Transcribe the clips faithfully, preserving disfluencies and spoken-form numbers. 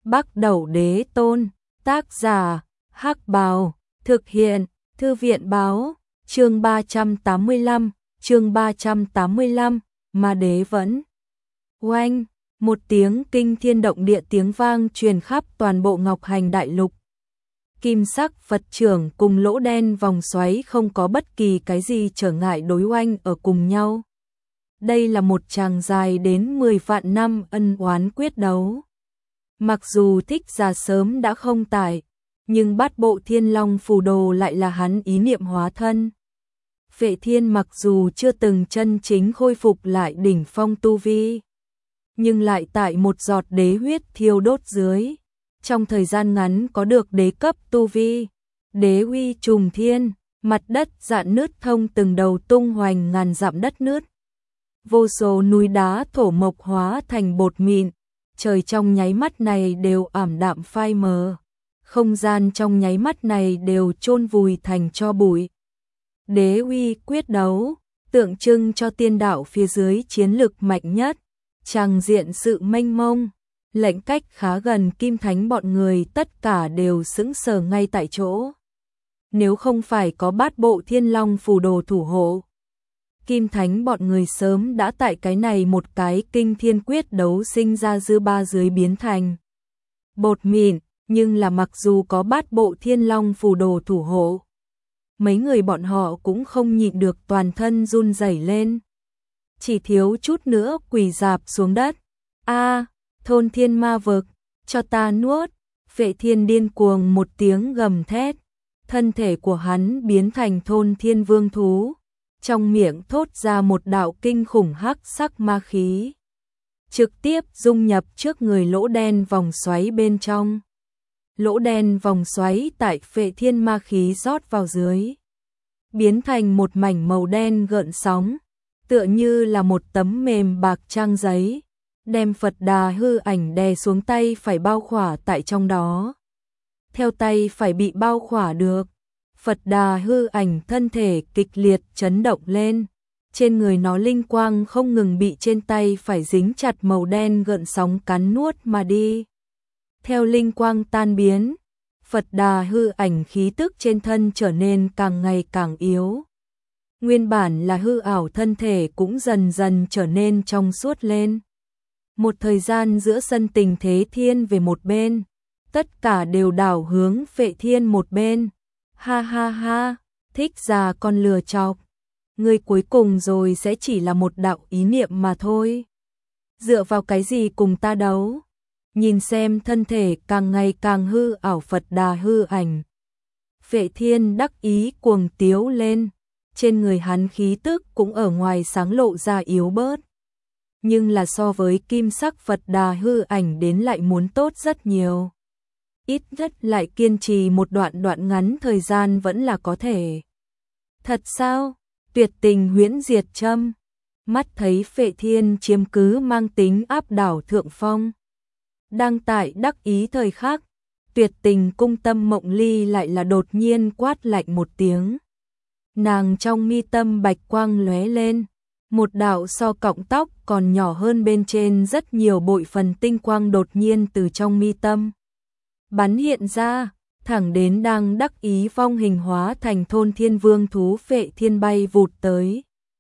Bắc Đẩu Đế Tôn, tác giả, Hắc Bào, thực hiện, Thư viện báo, chương ba trăm tám mươi lăm, chương ba trăm tám mươi lăm, Ma Đế vẫn. Oanh, một tiếng kinh thiên động địa tiếng vang truyền khắp toàn bộ Ngọc Hành Đại Lục. Kim sắc Phật trưởng cùng lỗ đen vòng xoáy không có bất kỳ cái gì trở ngại đối oanh ở cùng nhau. Đây là một tràng dài đến mười vạn năm ân oán quyết đấu. Mặc dù Thích Giả sớm đã không tại, nhưng bát bộ Thiên Long phù đồ lại là hắn ý niệm hóa thân. Phệ Thiên mặc dù chưa từng chân chính khôi phục lại đỉnh phong tu vi, nhưng lại tại một giọt đế huyết thiêu đốt dưới, trong thời gian ngắn có được đế cấp tu vi, đế uy trùng thiên, mặt đất rạn nứt thông từng đầu tung hoành ngàn dặm đất nứt. Vô số núi đá thổ mộc hóa thành bột mịn, trời trong nháy mắt này đều ảm đạm phai mờ, không gian trong nháy mắt này đều chôn vùi thành tro bụi. Đế uy quyết đấu, tượng trưng cho tiên đạo phía dưới chiến lực mạnh nhất, tràng diện sự mênh mông, lệnh cách khá gần Kim Thánh bọn người tất cả đều sững sờ ngay tại chỗ. Nếu không phải có bát bộ Thiên Long phù đồ thủ hộ, Kim Thánh bọn người sớm đã tại cái này một cái kinh thiên quyết đấu sinh ra dư ba dưới biến thành bột mịn, nhưng là mặc dù có bát bộ Thiên Long phù đồ thủ hộ, mấy người bọn họ cũng không nhịn được toàn thân run rẩy lên. Chỉ thiếu chút nữa quỳ rạp xuống đất. A, thôn thiên ma vực, cho ta nuốt. Phệ Thiên điên cuồng một tiếng gầm thét, thân thể của hắn biến thành thôn thiên vương thú, trong miệng thốt ra một đạo kinh khủng hắc sắc ma khí, trực tiếp dung nhập trước người lỗ đen vòng xoáy bên trong. Lỗ đen vòng xoáy tại Phệ Thiên ma khí rót vào dưới, biến thành một mảnh màu đen gợn sóng, tựa như là một tấm mềm bạc trang giấy, đem Phật Đà hư ảnh đè xuống tay phải bao khỏa tại trong đó. Theo tay phải bị bao khỏa được, Phật Đà hư ảnh thân thể kịch liệt chấn động lên, trên người nó linh quang không ngừng bị trên tay phải dính chặt màu đen gợn sóng cắn nuốt mà đi. Theo linh quang tan biến, Phật Đà hư ảnh khí tức trên thân trở nên càng ngày càng yếu. Nguyên bản là hư ảo thân thể cũng dần dần trở nên trong suốt lên. Một thời gian giữa sân tình thế thiên về một bên, tất cả đều đảo hướng Phệ Thiên một bên. Ha ha ha, Thích Giả con lừa chọc, ngươi cuối cùng rồi sẽ chỉ là một đạo ý niệm mà thôi. Dựa vào cái gì cùng ta đấu? Nhìn xem thân thể càng ngày càng hư ảo Phật Đà hư ảnh, Phệ Thiên đắc ý cuồng tiếu lên, trên người hắn khí tức cũng ở ngoài sáng lộ ra yếu bớt. Nhưng là so với kim sắc Phật Đà hư ảnh đến lại muốn tốt rất nhiều. Ít nhất lại kiên trì một đoạn đoạn ngắn thời gian vẫn là có thể. Thật sao? Tuyệt tình huyễn diệt châm. Mắt thấy Phệ Thiên chiếm cứ mang tính áp đảo thượng phong. Đang tại đắc ý thời khắc, tuyệt tình cung tâm Mộng Ly lại là đột nhiên quát lạnh một tiếng. Nàng trong mi tâm bạch quang lóe lên, một đạo so cọng tóc còn nhỏ hơn bên trên rất nhiều bội phần tinh quang đột nhiên từ trong mi tâm bắn hiện ra, thẳng đến đang đắc ý vong hình hóa thành thôn thiên vương thú Phệ Thiên bay vụt tới.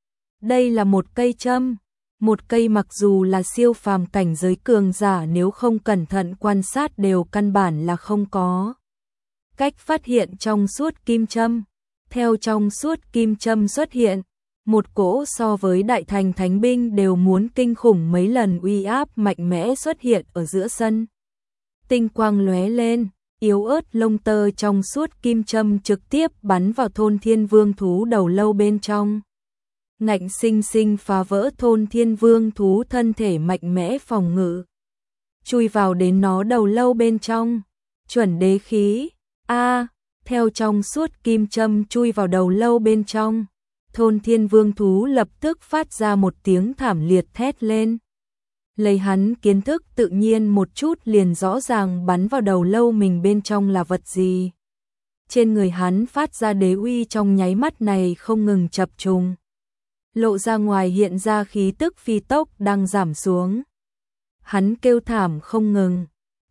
Đây là một cây châm, một cây mặc dù là siêu phàm cảnh giới cường giả nếu không cẩn thận quan sát đều căn bản là không có cách phát hiện trong suốt kim châm. Theo trong suốt kim châm xuất hiện, một cỗ so với đại thành thánh binh đều muốn kinh khủng mấy lần uy áp mạnh mẽ xuất hiện ở giữa sân. Tinh quang lóe lên, yếu ớt lông tơ trong suốt kim châm trực tiếp bắn vào thôn thiên vương thú đầu lâu bên trong. Ngạnh sinh sinh phá vỡ thôn thiên vương thú thân thể mạnh mẽ phòng ngự, chui vào đến nó đầu lâu bên trong. Chuẩn đế khí, a theo trong suốt kim châm chui vào đầu lâu bên trong, thôn thiên vương thú lập tức phát ra một tiếng thảm liệt thét lên. Lấy hắn kiến thức tự nhiên một chút liền rõ ràng bắn vào đầu lâu mình bên trong là vật gì. Trên người hắn phát ra đế uy trong nháy mắt này không ngừng chập trùng. Lộ ra ngoài hiện ra khí tức phi tốc đang giảm xuống. Hắn kêu thảm không ngừng,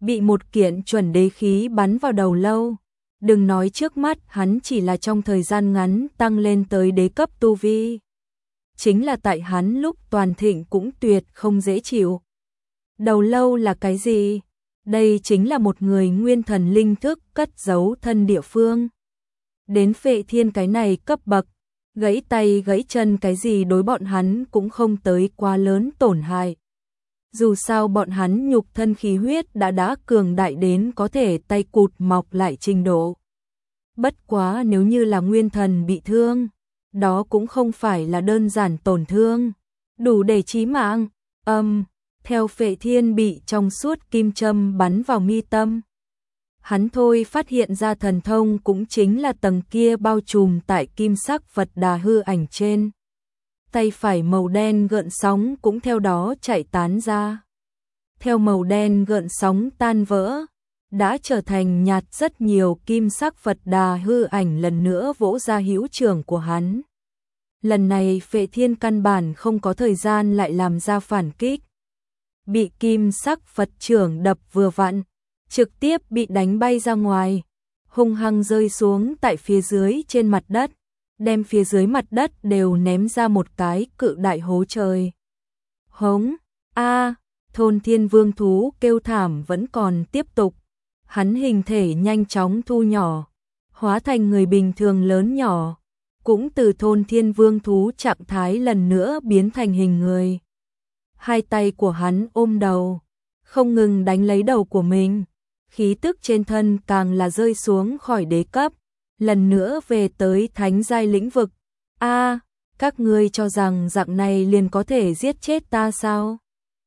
bị một kiện chuẩn đế khí bắn vào đầu lâu. Đừng nói trước mắt hắn chỉ là trong thời gian ngắn tăng lên tới đế cấp tu vi. Chính là tại hắn lúc toàn thịnh cũng tuyệt không dễ chịu. Đầu lâu là cái gì? Đây chính là một người nguyên thần linh thức cất giấu thân địa phương. Đến Phệ Thiên cái này cấp bậc, gãy tay gãy chân cái gì đối bọn hắn cũng không tới quá lớn tổn hại. Dù sao bọn hắn nhục thân khí huyết đã đã cường đại đến có thể tay cụt mọc lại trình độ. Bất quá nếu như là nguyên thần bị thương, đó cũng không phải là đơn giản tổn thương, đủ để chí mạng. Âm, um, theo Phệ Thiên bị trong suốt kim châm bắn vào mi tâm. Hắn thôi phát hiện ra thần thông cũng chính là tầng kia bao trùm tại kim sắc Phật Đà hư ảnh trên. Tay phải màu đen gợn sóng cũng theo đó chạy tán ra. Theo màu đen gợn sóng tan vỡ, đã trở thành nhạt rất nhiều kim sắc Phật Đà hư ảnh lần nữa vỗ ra hữu trưởng của hắn. Lần này Phệ Thiên căn bản không có thời gian lại làm ra phản kích. Bị kim sắc Phật trưởng đập vừa vặn, trực tiếp bị đánh bay ra ngoài, hung hăng rơi xuống tại phía dưới trên mặt đất, đem phía dưới mặt đất đều ném ra một cái cự đại hố trời. Hống, a, thôn thiên vương thú kêu thảm vẫn còn tiếp tục, hắn hình thể nhanh chóng thu nhỏ, hóa thành người bình thường lớn nhỏ, cũng từ thôn thiên vương thú trạng thái lần nữa biến thành hình người. Hai tay của hắn ôm đầu, không ngừng đánh lấy đầu của mình, khí tức trên thân càng là rơi xuống khỏi đế cấp, lần nữa về tới thánh giai lĩnh vực. A, à, các ngươi cho rằng dạng này liền có thể giết chết ta sao?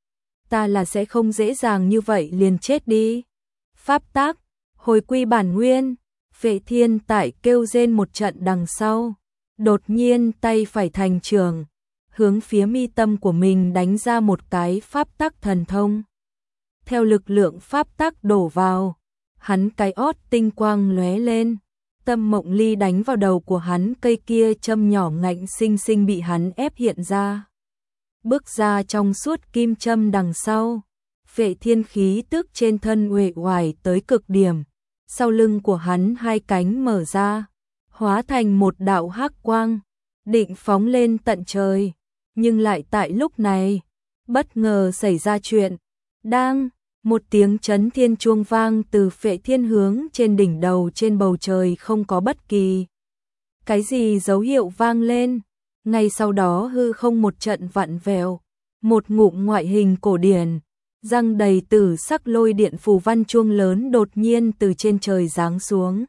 Ta là sẽ không dễ dàng như vậy liền chết đi. Pháp tác, hồi quy bản nguyên, Phệ Thiên tại kêu rên một trận đằng sau, đột nhiên tay phải thành trường, hướng phía mi tâm của mình đánh ra một cái pháp tắc thần thông. Theo lực lượng pháp tắc đổ vào, hắn cái ót tinh quang lóe lên, Tâm Mộng Ly đánh vào đầu của hắn cây kia châm nhỏ ngạnh sinh sinh bị hắn ép hiện ra. Bước ra trong suốt kim châm đằng sau, Phệ Thiên khí tức trên thân uể oải tới cực điểm, sau lưng của hắn hai cánh mở ra, hóa thành một đạo hắc quang, định phóng lên tận trời, nhưng lại tại lúc này, bất ngờ xảy ra chuyện. Đang, một tiếng chấn thiên chuông vang từ Phệ Thiên hướng trên đỉnh đầu trên bầu trời không có bất kỳ cái gì dấu hiệu vang lên, ngay sau đó hư không một trận vặn vẹo, một ngụm ngoại hình cổ điển, răng đầy tử sắc lôi điện phù văn chuông lớn đột nhiên từ trên trời giáng xuống,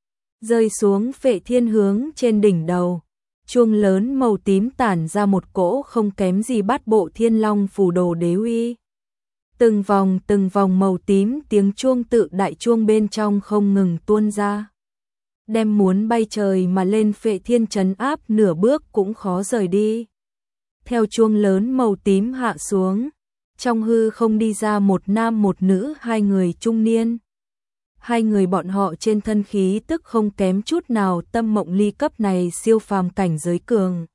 rơi xuống Phệ Thiên hướng trên đỉnh đầu. Chuông lớn màu tím tản ra một cỗ không kém gì bát bộ thiên long phù đồ đế uy. Từng vòng từng vòng màu tím tiếng chuông tự đại chuông bên trong không ngừng tuôn ra. Đem muốn bay trời mà lên Phệ Thiên trấn áp nửa bước cũng khó rời đi. Theo chuông lớn màu tím hạ xuống, trong hư không đi ra một nam một nữ hai người trung niên. Hai người bọn họ trên thân khí tức không kém chút nào Tâm Mộng Ly cấp này siêu phàm cảnh giới cường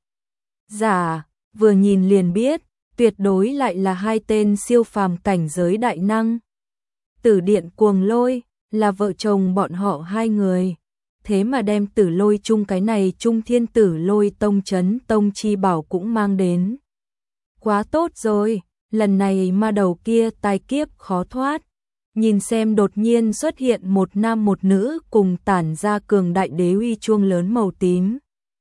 giả, vừa nhìn liền biết, tuyệt đối lại là hai tên siêu phàm cảnh giới đại năng. Tử Điện Cuồng Lôi là vợ chồng bọn họ hai người, thế mà đem Tử Lôi chung cái này Trung Thiên Tử Lôi tông trấn tông chi bảo cũng mang đến. Quá tốt rồi, lần này ma đầu kia tai kiếp khó thoát. Nhìn xem đột nhiên xuất hiện một nam một nữ cùng tản ra cường đại đế uy chuông lớn màu tím.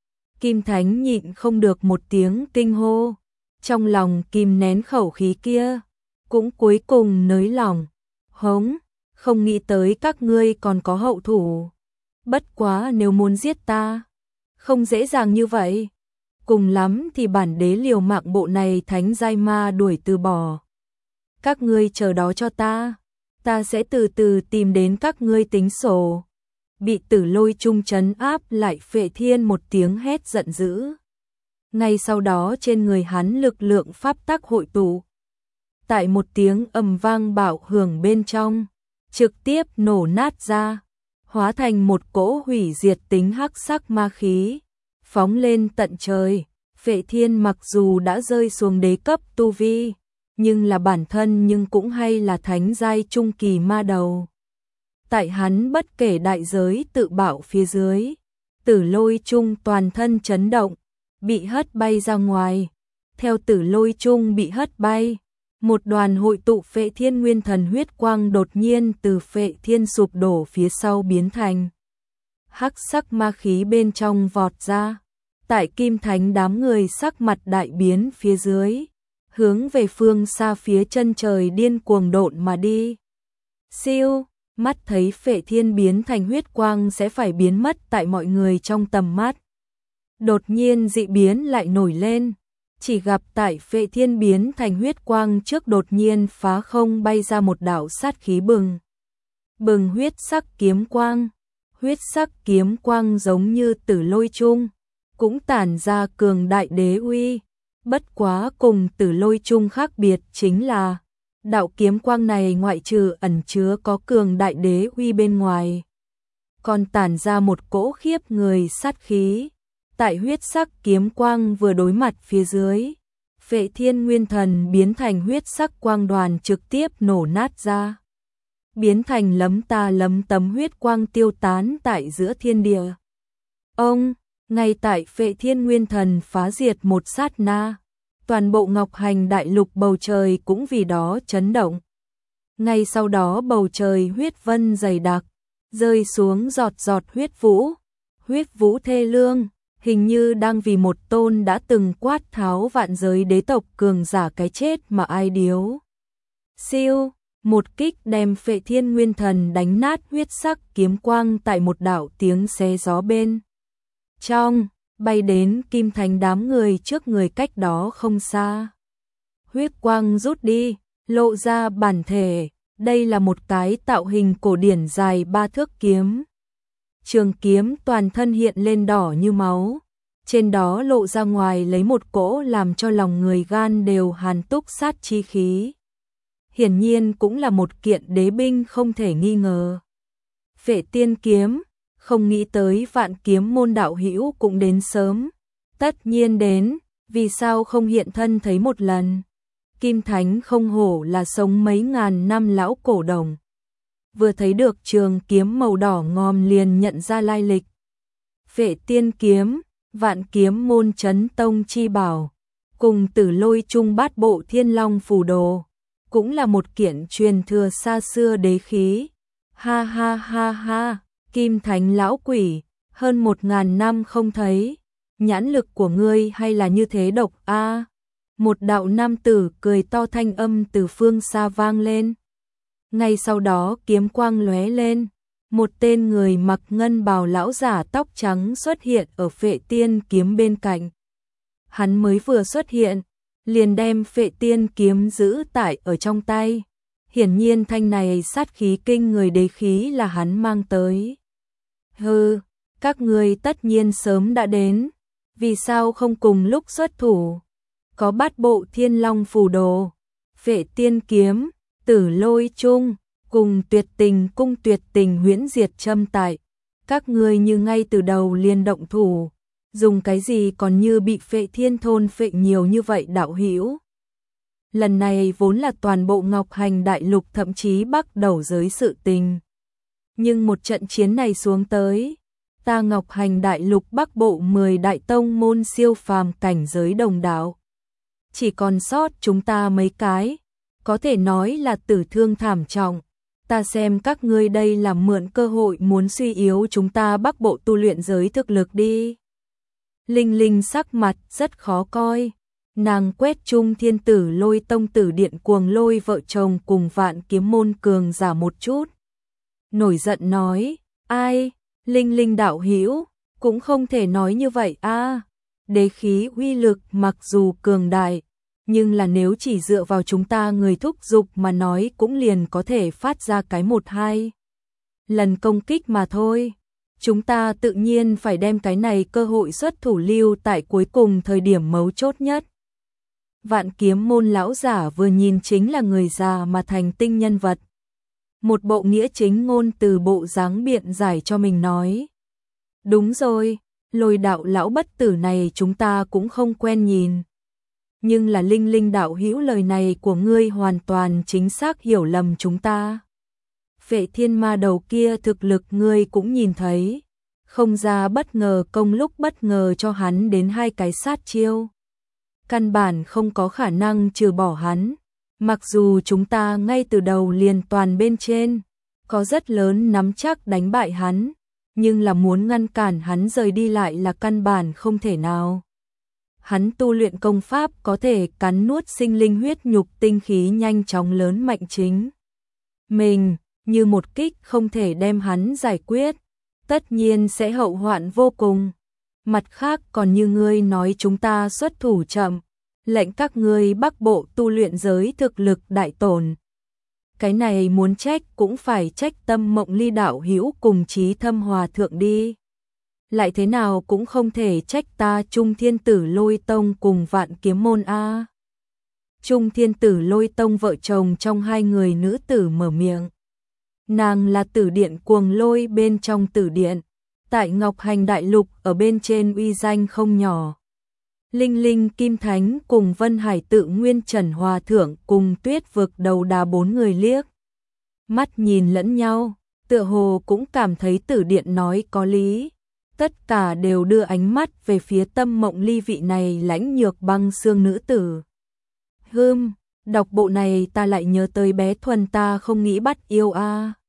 Kim Thánh nhịn không được một tiếng kinh hô, trong lòng kìm nén khẩu khí kia, cũng cuối cùng nới lòng. Hống, không nghĩ tới các ngươi còn có hậu thủ. Bất quá nếu muốn giết ta, không dễ dàng như vậy. Cùng lắm thì bản đế liều mạng bộ này thánh giai ma đuổi từ bỏ. Các ngươi chờ đó cho ta. Ta sẽ từ từ tìm đến các ngươi tính sổ. Bị Tử Lôi trung trấn áp lại Phệ Thiên một tiếng hét giận dữ. Ngay sau đó trên người hắn lực lượng pháp tắc hội tụ. Tại một tiếng ầm vang bạo hưởng bên trong, trực tiếp nổ nát ra, hóa thành một cỗ hủy diệt tính hắc sắc ma khí, phóng lên tận trời. Phệ Thiên mặc dù đã rơi xuống đế cấp tu vi, nhưng là bản thân nhưng cũng hay là thánh giai trung kỳ ma đầu. Tại hắn bất kể đại giới tự bảo phía dưới, Tử Lôi Trung toàn thân chấn động, bị hất bay ra ngoài. Theo Tử Lôi Trung bị hất bay, một đoàn hội tụ Phệ Thiên Nguyên Thần huyết quang đột nhiên từ Phệ Thiên sụp đổ phía sau biến thành hắc sắc ma khí bên trong vọt ra. Tại Kim Thánh đám người sắc mặt đại biến phía dưới, hướng về phương xa phía chân trời điên cuồng độn mà đi. Siêu, mắt thấy Phệ Thiên biến thành huyết quang sẽ phải biến mất tại mọi người trong tầm mắt. Đột nhiên dị biến lại nổi lên, chỉ gặp tại Phệ Thiên biến thành huyết quang trước đột nhiên phá không bay ra một đạo sát khí bừng. Bừng huyết sắc kiếm quang, huyết sắc kiếm quang giống như Tử Lôi Trung, cũng tản ra cường đại đế uy. Bất quá cùng Tử Lôi Trung khác biệt chính là đạo kiếm quang này ngoại trừ ẩn chứa có cường đại đế uy bên ngoài, còn tản ra một cỗ khiếp người sát khí. Tại huyết sắc kiếm quang vừa đối mặt phía dưới, Phệ Thiên Nguyên Thần biến thành huyết sắc quang đoàn trực tiếp nổ nát ra, biến thành lấm ta lấm tấm huyết quang tiêu tán tại giữa thiên địa. Ông, ngay tại Phệ Thiên Nguyên Thần phá diệt một sát na, toàn bộ Ngọc Hành Đại Lục bầu trời cũng vì đó chấn động. Ngay sau đó bầu trời huyết vân dày đặc, rơi xuống giọt giọt huyết vũ, huyết vũ thê lương, hình như đang vì một tôn đã từng quát tháo vạn giới đế tộc cường giả cái chết mà ai điếu. Siêu, một kích đem Phệ Thiên Nguyên Thần đánh nát huyết sắc kiếm quang tại một đạo tiếng xé gió bên trong, bay đến Kim Thánh đám người trước người cách đó không xa. Huyết quang rút đi, lộ ra bản thể, đây là một cái tạo hình cổ điển dài ba thước kiếm. Trường kiếm toàn thân hiện lên đỏ như máu, trên đó lộ ra ngoài lấy một cỗ làm cho lòng người gan đều hàn túc sát chi khí. Hiển nhiên cũng là một kiện đế binh không thể nghi ngờ. Phệ Tiên kiếm, không nghĩ tới Vạn Kiếm môn đạo hữu cũng đến sớm. Tất nhiên đến, vì sao không hiện thân thấy một lần? Kim Thánh không hổ là sống mấy ngàn năm lão cổ đồng. Vừa thấy được trường kiếm màu đỏ ngòm liền nhận ra lai lịch. Phệ Tiên kiếm, Vạn Kiếm môn chấn tông chi bảo, cùng Tử Lôi Trung bát bộ Thiên Long phù đồ, cũng là một kiện truyền thừa xa xưa đế khí. Ha ha ha ha, Kim Thánh lão quỷ, hơn một ngàn năm không thấy, nhãn lực của ngươi hay là như thế độc a? À, một đạo nam tử cười to thanh âm từ phương xa vang lên. Ngay sau đó kiếm quang lóe lên, một tên người mặc ngân bào lão giả tóc trắng xuất hiện ở Phệ Tiên kiếm bên cạnh. Hắn mới vừa xuất hiện, liền đem Phệ Tiên kiếm giữ tại ở trong tay. Hiển nhiên thanh này sát khí kinh người đế khí là hắn mang tới. Hừ, các ngươi tất nhiên sớm đã đến, vì sao không cùng lúc xuất thủ? Có bát bộ Thiên Long phù đồ, Phệ Tiên kiếm, Tử Lôi Trung, cùng Tuyệt Tình cung Tuyệt Tình huyễn diệt châm tại, các ngươi như ngay từ đầu liền động thủ, dùng cái gì còn như bị Phệ Thiên thôn phệ nhiều như vậy đạo hữu? Lần này vốn là toàn bộ Ngọc Hành Đại Lục thậm chí bắt đầu giới sự tình. Nhưng một trận chiến này xuống tới, ta Ngọc Hành Đại Lục Bắc Bộ mười đại tông môn siêu phàm cảnh giới đồng đạo, chỉ còn sót chúng ta mấy cái, có thể nói là tử thương thảm trọng. Ta xem các ngươi đây là mượn cơ hội muốn suy yếu chúng ta Bắc Bộ tu luyện giới thực lực đi. Linh Linh sắc mặt rất khó coi, nàng quét Trung Thiên Tử Lôi tông tử điện cuồng lôi vợ chồng cùng Vạn Kiếm môn cường giả một chút. Nổi giận nói, ai, Linh Linh đạo hữu cũng không thể nói như vậy a. À, đế khí uy lực mặc dù cường đại, nhưng là nếu chỉ dựa vào chúng ta người thúc giục mà nói cũng liền có thể phát ra cái một hai lần công kích mà thôi. Chúng ta tự nhiên phải đem cái này cơ hội xuất thủ lưu tại cuối cùng thời điểm mấu chốt nhất. Vạn Kiếm môn lão giả vừa nhìn chính là người già mà thành tinh nhân vật. Một bộ nghĩa chính ngôn từ bộ dáng biện giải cho mình nói. Đúng rồi, Lôi đạo lão bất tử này chúng ta cũng không quen nhìn. Nhưng là Linh Linh đạo hữu, lời này của ngươi hoàn toàn chính xác hiểu lầm chúng ta. Vệ thiên ma đầu kia thực lực ngươi cũng nhìn thấy, không ra bất ngờ công lúc bất ngờ cho hắn đến hai cái sát chiêu. Căn bản không có khả năng trừ bỏ hắn, mặc dù chúng ta ngay từ đầu liền toàn bên trên, có rất lớn nắm chắc đánh bại hắn, nhưng là muốn ngăn cản hắn rời đi lại là căn bản không thể nào. Hắn tu luyện công pháp có thể cắn nuốt sinh linh huyết nhục tinh khí nhanh chóng lớn mạnh chính mình, như một kích không thể đem hắn giải quyết, tất nhiên sẽ hậu hoạn vô cùng. Mặt khác còn như ngươi nói chúng ta xuất thủ chậm, lệnh các ngươi Bắc Bộ tu luyện giới thực lực đại tổn. Cái này muốn trách cũng phải trách Tâm Mộng Ly đạo hữu cùng Chí Thâm hòa thượng đi. Lại thế nào cũng không thể trách ta Trung Thiên Tử Lôi Tông cùng Vạn Kiếm Môn a. Trung Thiên Tử Lôi Tông vợ chồng trong hai người nữ tử mở miệng. Nàng là tử điện Cuồng Lôi bên trong tử điện, tại Ngọc Hành Đại Lục ở bên trên uy danh không nhỏ. Linh Linh Kim Thánh cùng Vân Hải Tự Nguyên Trần Hòa Thượng cùng Tuyết Vực Đầu Đà bốn người liếc mắt nhìn lẫn nhau, tựa hồ cũng cảm thấy tử điện nói có lý. Tất cả đều đưa ánh mắt về phía Tâm Mộng Ly vị này lãnh nhược băng xương nữ tử. Hừm, đọc bộ này ta lại nhớ tới bé Thuần ta không nghĩ bắt yêu a.